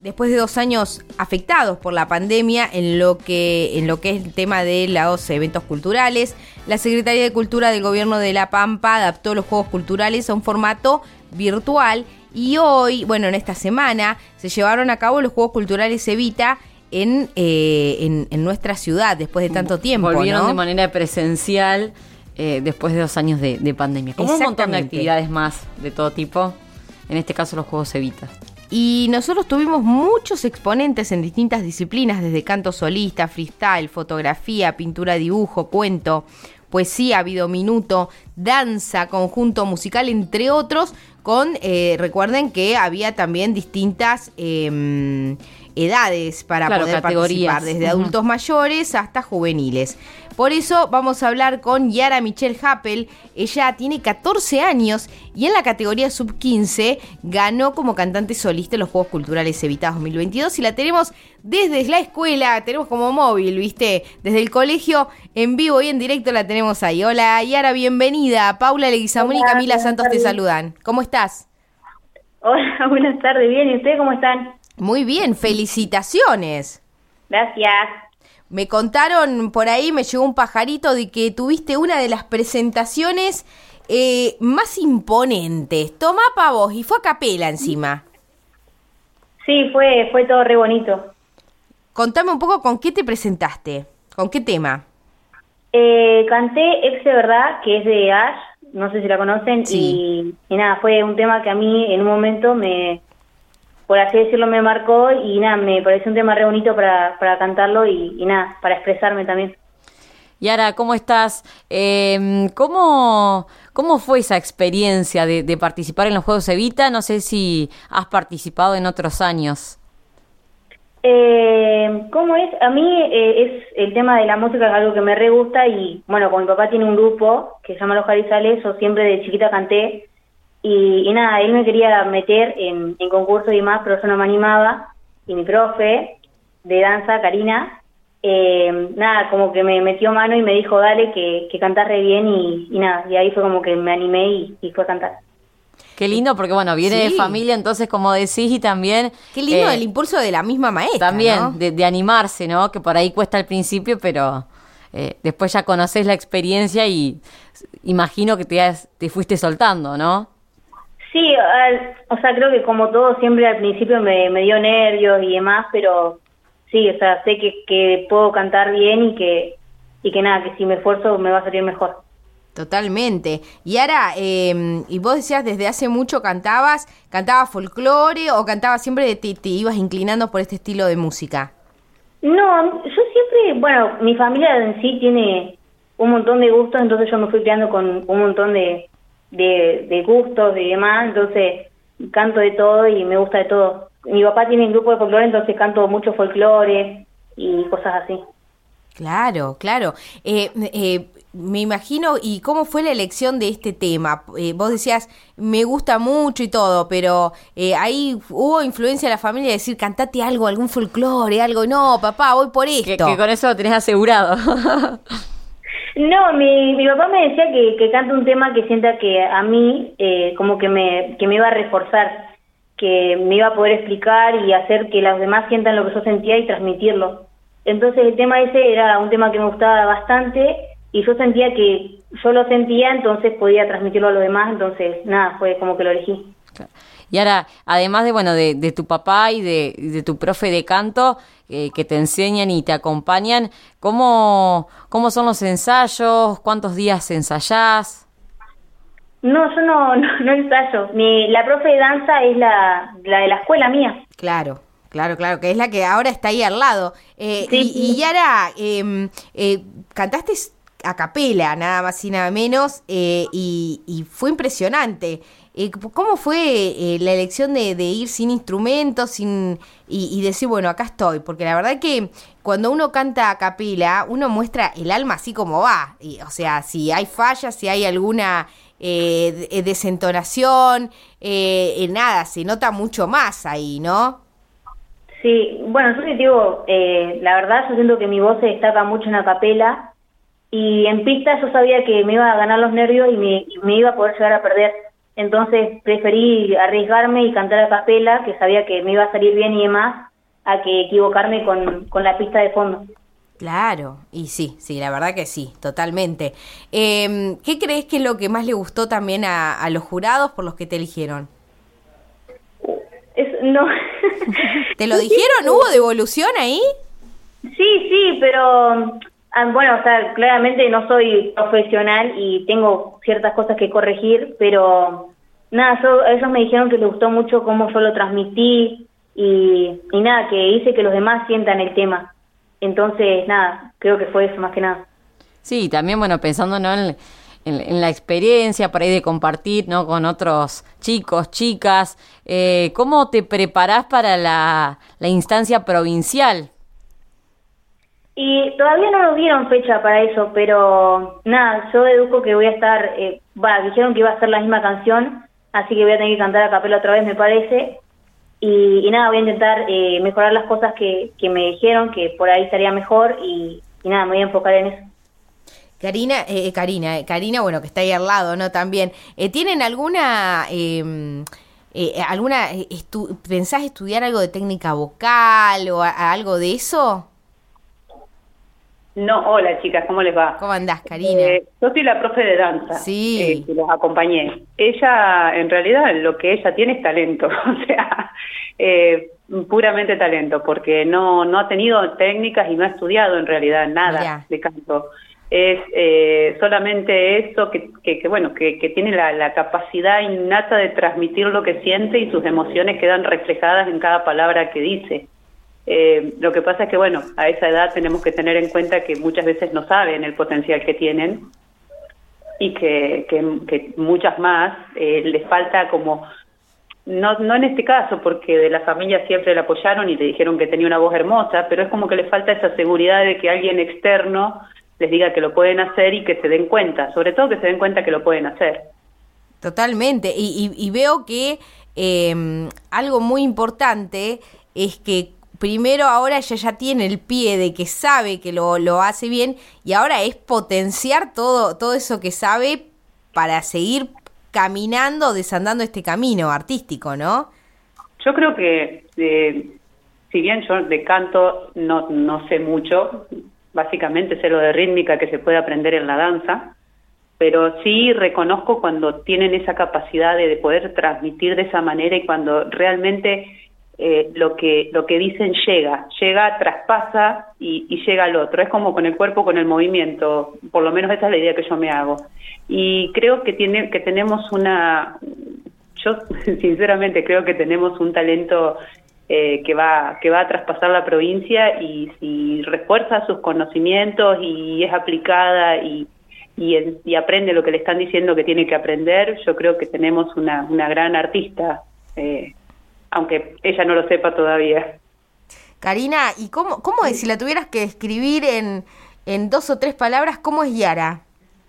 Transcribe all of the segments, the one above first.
Después de 2 años afectados por la pandemia en lo que es el tema de los eventos culturales, la Secretaría de Cultura del Gobierno de La Pampa adaptó los Juegos Culturales a un formato virtual y hoy, en esta semana, se llevaron a cabo los Juegos Culturales Evita en nuestra ciudad después de tanto tiempo. Volvieron, ¿no?, de manera presencial después de 2 años de pandemia. Como un montón de actividades más de todo tipo, en este caso los Juegos Evita. Y nosotros tuvimos muchos exponentes en distintas disciplinas, desde canto solista, freestyle, fotografía, pintura, dibujo, cuento, poesía, videominuto, danza, conjunto musical, entre otros, recuerden que había también distintas edades para poder participar, desde adultos mayores hasta juveniles. Por eso vamos a hablar con Yara Michelle Happel. Ella tiene 14 años y en la categoría sub-15 ganó como cantante solista en los Juegos Culturales Evita 2022 y la tenemos desde la escuela, tenemos como móvil, ¿viste? Desde el colegio, en vivo y en directo la tenemos ahí. Hola Yara, bienvenida. Paula Leguizamón y Camila Santos te saludan. ¿Cómo estás? Hola, buenas tardes. Bien, ¿y ustedes cómo están? Muy bien, felicitaciones. Gracias. Me contaron por ahí, me llegó un pajarito de que tuviste una de las presentaciones más imponentes. Tomá pa' vos, y fue a capela encima. Sí, fue todo re bonito. Contame un poco con qué te presentaste, con qué tema. Canté Ex de Verdad, que es de Ash, no sé si la conocen, sí. y nada, fue un tema que a mí en un momento por así decirlo, me marcó y nada, me pareció un tema re bonito para cantarlo y nada, para expresarme también. Yara, ¿cómo estás? ¿Cómo fue esa experiencia de participar en los Juegos Evita? No sé si has participado en otros años. ¿Cómo es? A mí es el tema de la música, es algo que me re gusta y bueno, como mi papá tiene un grupo que se llama Los Jarizales, yo siempre de chiquita canté. Y nada, él me quería meter en concursos y demás, pero yo no me animaba. Y mi profe de danza, Karina, nada, como que me metió mano y me dijo, dale, que cantás re bien y nada. Y ahí fue como que me animé y fue a cantar. Qué lindo, porque viene de familia, entonces, como decís, y también... Qué lindo el impulso de la misma maestra, también, ¿no? de animarse, ¿no? Que por ahí cuesta al principio, pero después ya conocés la experiencia y imagino que te fuiste soltando, ¿no? Sí, o sea, creo que como todo, siempre al principio me dio nervios y demás, pero sí, o sea, sé que puedo cantar bien y que nada, que si me esfuerzo me va a salir mejor. Totalmente. Y ahora, y vos decías, desde hace mucho ¿cantabas folclore o cantabas siempre, te ibas inclinando por este estilo de música? No, yo siempre, mi familia en sí tiene un montón de gustos, entonces yo me fui creando con un montón de gustos y demás, entonces canto de todo y me gusta de todo. Mi papá tiene un grupo de folclore, entonces canto mucho folclore y cosas así. Claro. Me imagino, ¿y cómo fue la elección de este tema? Vos decías, me gusta mucho y todo, pero ahí hubo influencia de la familia de decir, cantate algo, algún folclore, algo. No, papá, voy por esto. Que con eso lo tenés asegurado. No, mi papá me decía que cante un tema que sienta que a mí como que me iba a reforzar, que me iba a poder explicar y hacer que los demás sientan lo que yo sentía y transmitirlo. Entonces el tema ese era un tema que me gustaba bastante y yo sentía que yo lo sentía, entonces podía transmitirlo a los demás, entonces nada, fue como que lo elegí. Y ahora, además de tu papá y de tu profe de canto, que te enseñan y te acompañan, ¿cómo son los ensayos? ¿Cuántos días ensayás? No, yo no ensayo. La profe de danza es la de la escuela mía. Claro, que es la que ahora está ahí al lado. Sí. Y Yara, cantaste a capela, nada más y nada menos, y fue impresionante. ¿Cómo fue la elección de ir sin instrumentos y decir, bueno, acá estoy? Porque la verdad que cuando uno canta a capela, uno muestra el alma así como va. O sea, si hay fallas, si hay alguna desentonación, nada, se nota mucho más ahí, ¿no? Sí, bueno, yo te digo, la verdad yo siento que mi voz se destaca mucho en a capela y en pista yo sabía que me iba a ganar los nervios y me iba a poder llegar a perder. entonces preferí arriesgarme y cantar a capela, que sabía que me iba a salir bien y demás, a que equivocarme con la pista de fondo. Claro, y sí, la verdad que sí, totalmente. ¿Qué crees que es lo que más le gustó también a los jurados por los que te eligieron? No. ¿Te lo dijeron? ¿Hubo devolución ahí? Sí, pero bueno, o sea, claramente no soy profesional y tengo ciertas cosas que corregir, pero nada, ellos me dijeron que les gustó mucho cómo yo lo transmití y nada, que hice que los demás sientan el tema. Entonces, nada, creo que fue eso más que nada. Sí, también, bueno, pensando, ¿no?, en la experiencia por ahí de compartir, ¿no?, con otros chicos, chicas, ¿cómo te preparás para la instancia provincial? Y todavía no nos dieron fecha para eso, pero nada, yo deduzco que voy a estar, dijeron que iba a ser la misma canción, así que voy a tener que cantar a capela otra vez, me parece. Y nada, voy a intentar mejorar las cosas que me dijeron, que por ahí estaría mejor, y nada, me voy a enfocar en eso. Karina, bueno, que está ahí al lado, ¿no? También. ¿Tienen pensás estudiar algo de técnica vocal o algo de eso? No, hola chicas, ¿cómo les va? ¿Cómo andás, Karina? Yo soy la profe de danza, sí. Que los acompañé. Ella, en realidad, lo que ella tiene es talento, o sea, puramente talento, porque no ha tenido técnicas y no ha estudiado en realidad nada de canto. Es solamente eso que tiene la capacidad innata de transmitir lo que siente y sus emociones quedan reflejadas en cada palabra que dice. Lo que pasa es que, bueno, a esa edad tenemos que tener en cuenta que muchas veces no saben el potencial que tienen y que muchas más les falta como, no en este caso, porque de la familia siempre la apoyaron y le dijeron que tenía una voz hermosa, pero es como que les falta esa seguridad de que alguien externo les diga que lo pueden hacer y que se den cuenta, sobre todo que se den cuenta que lo pueden hacer. Totalmente, y veo que algo muy importante es que primero ahora ella ya tiene el pie de que sabe que lo hace bien y ahora es potenciar todo eso que sabe para seguir caminando, desandando este camino artístico, ¿no? Yo creo que, si bien yo de canto no sé mucho, básicamente sé lo de rítmica que se puede aprender en la danza, pero sí reconozco cuando tienen esa capacidad de poder transmitir de esa manera y cuando realmente lo que dicen llega, traspasa y llega al otro. Es como con el cuerpo, con el movimiento, por lo menos esa es la idea que yo me hago. Y creo que tenemos yo sinceramente creo que tenemos un talento que va a traspasar la provincia, y si refuerza sus conocimientos y es aplicada y aprende lo que le están diciendo que tiene que aprender, yo creo que tenemos una gran artista, aunque ella no lo sepa todavía. Karina, ¿y cómo es, si la tuvieras que describir en 2 o 3 palabras, cómo es Yara?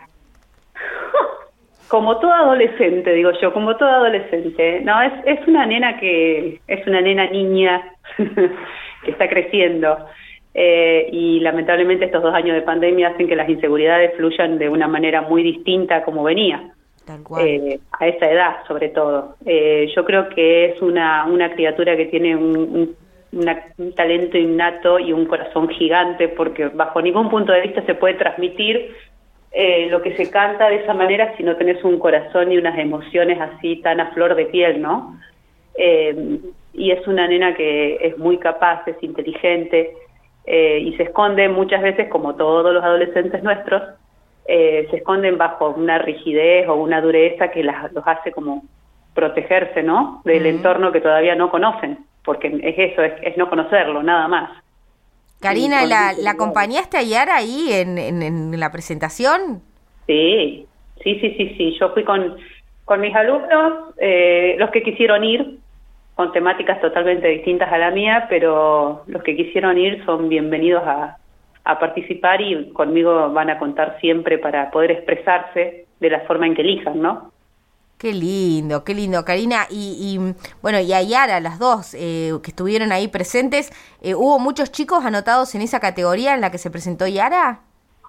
Como toda adolescente, digo yo, como toda adolescente. No, es una nena niña que está creciendo. Y lamentablemente estos 2 años de pandemia hacen que las inseguridades fluyan de una manera muy distinta a como venía. Tal cual. A esa edad, sobre todo. Yo creo que es una criatura que tiene un talento innato y un corazón gigante, porque bajo ningún punto de vista se puede transmitir lo que se canta de esa manera si no tenés un corazón y unas emociones así tan a flor de piel, ¿no? Y es una nena que es muy capaz, es inteligente, y se esconde muchas veces, como todos los adolescentes nuestros, se esconden bajo una rigidez o una dureza que los hace como protegerse, ¿no?, del entorno que todavía no conocen, porque es eso, es no conocerlo, nada más. Karina, ¿la acompañaste a Yara ahí en la presentación? Sí. Yo fui con mis alumnos, los que quisieron ir, con temáticas totalmente distintas a la mía, pero los que quisieron ir son bienvenidos a participar, y conmigo van a contar siempre para poder expresarse de la forma en que elijan, ¿no? Qué lindo, Karina. Y bueno, y a Yara, las dos que estuvieron ahí presentes, ¿hubo muchos chicos anotados en esa categoría en la que se presentó Yara?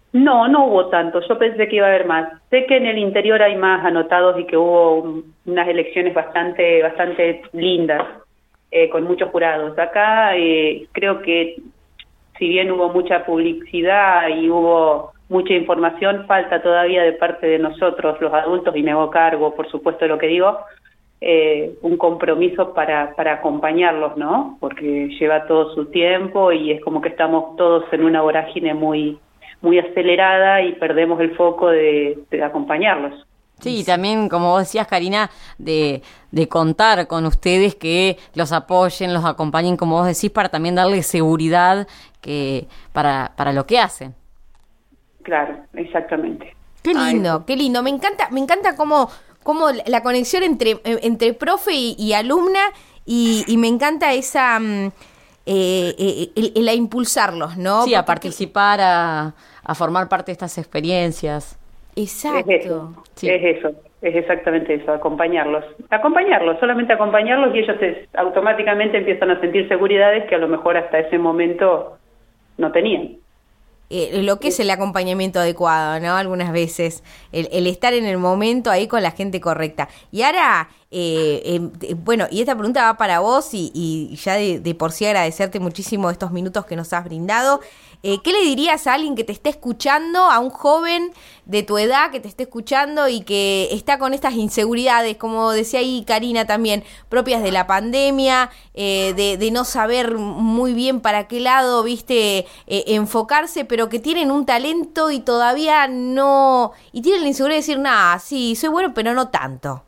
No hubo tanto, yo pensé que iba a haber más. Sé que en el interior hay más anotados y que hubo unas elecciones bastante lindas, con muchos jurados. Acá creo que si bien hubo mucha publicidad y hubo mucha información, falta todavía de parte de nosotros, los adultos, y me hago cargo, por supuesto, de lo que digo, un compromiso para acompañarlos, ¿no? Porque lleva todo su tiempo y es como que estamos todos en una vorágine muy acelerada y perdemos el foco de acompañarlos. Sí, y también, como vos decías, Karina, de contar con ustedes que los apoyen, los acompañen, como vos decís, para también darles seguridad que para lo que hacen. Claro, exactamente. Qué lindo, qué lindo. Me encanta cómo la conexión entre profe y alumna, y me encanta esa el a impulsarlos, ¿no? Sí, a participar, a formar parte de estas experiencias. Exacto. Es exactamente eso, acompañarlos, solamente acompañarlos, y ellos automáticamente empiezan a sentir seguridades que a lo mejor hasta ese momento no tenían. Lo que es el acompañamiento adecuado, ¿no? Algunas veces, el estar en el momento ahí con la gente correcta. Y ahora, bueno, y esta pregunta va para vos, y ya de por sí agradecerte muchísimo estos minutos que nos has brindado. ¿Qué le dirías a alguien que te esté escuchando, a un joven de tu edad que te esté escuchando y que está con estas inseguridades, como decía ahí Karina también, propias de la pandemia, de no saber muy bien para qué lado, enfocarse, pero que tienen un talento y todavía no, y tienen la inseguridad de decir, sí, soy bueno, pero no tanto?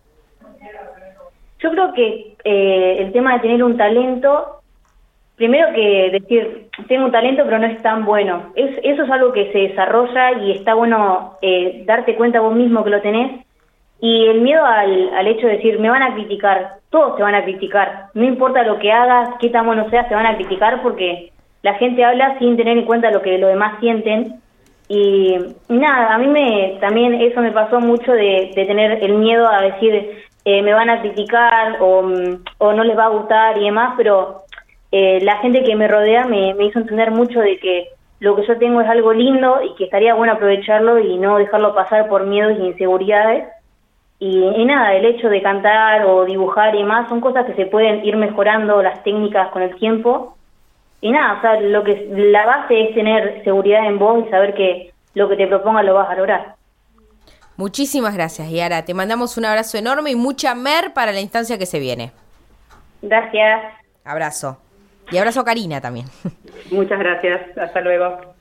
Yo creo que el tema de tener un talento, primero que decir, tengo un talento pero no es tan bueno, eso es algo que se desarrolla y está bueno darte cuenta vos mismo que lo tenés. Y el miedo al hecho de decir, me van a criticar, todos te van a criticar, no importa lo que hagas, qué tan bueno seas, te van a criticar, porque la gente habla sin tener en cuenta lo que los demás sienten. Y nada, a mí también eso me pasó mucho de tener el miedo a decir, me van a criticar o no les va a gustar y demás, pero la gente que me rodea me hizo entender mucho de que lo que yo tengo es algo lindo y que estaría bueno aprovecharlo y no dejarlo pasar por miedos e inseguridades. Y nada, el hecho de cantar o dibujar y demás son cosas que se pueden ir mejorando las técnicas con el tiempo. Y nada, o sea, la base es tener seguridad en vos y saber que lo que te propongas lo vas a lograr. Muchísimas gracias, Yara. Te mandamos un abrazo enorme y mucha mer para la instancia que se viene. Gracias. Abrazo. Y abrazo a Karina también. Muchas gracias. Hasta luego.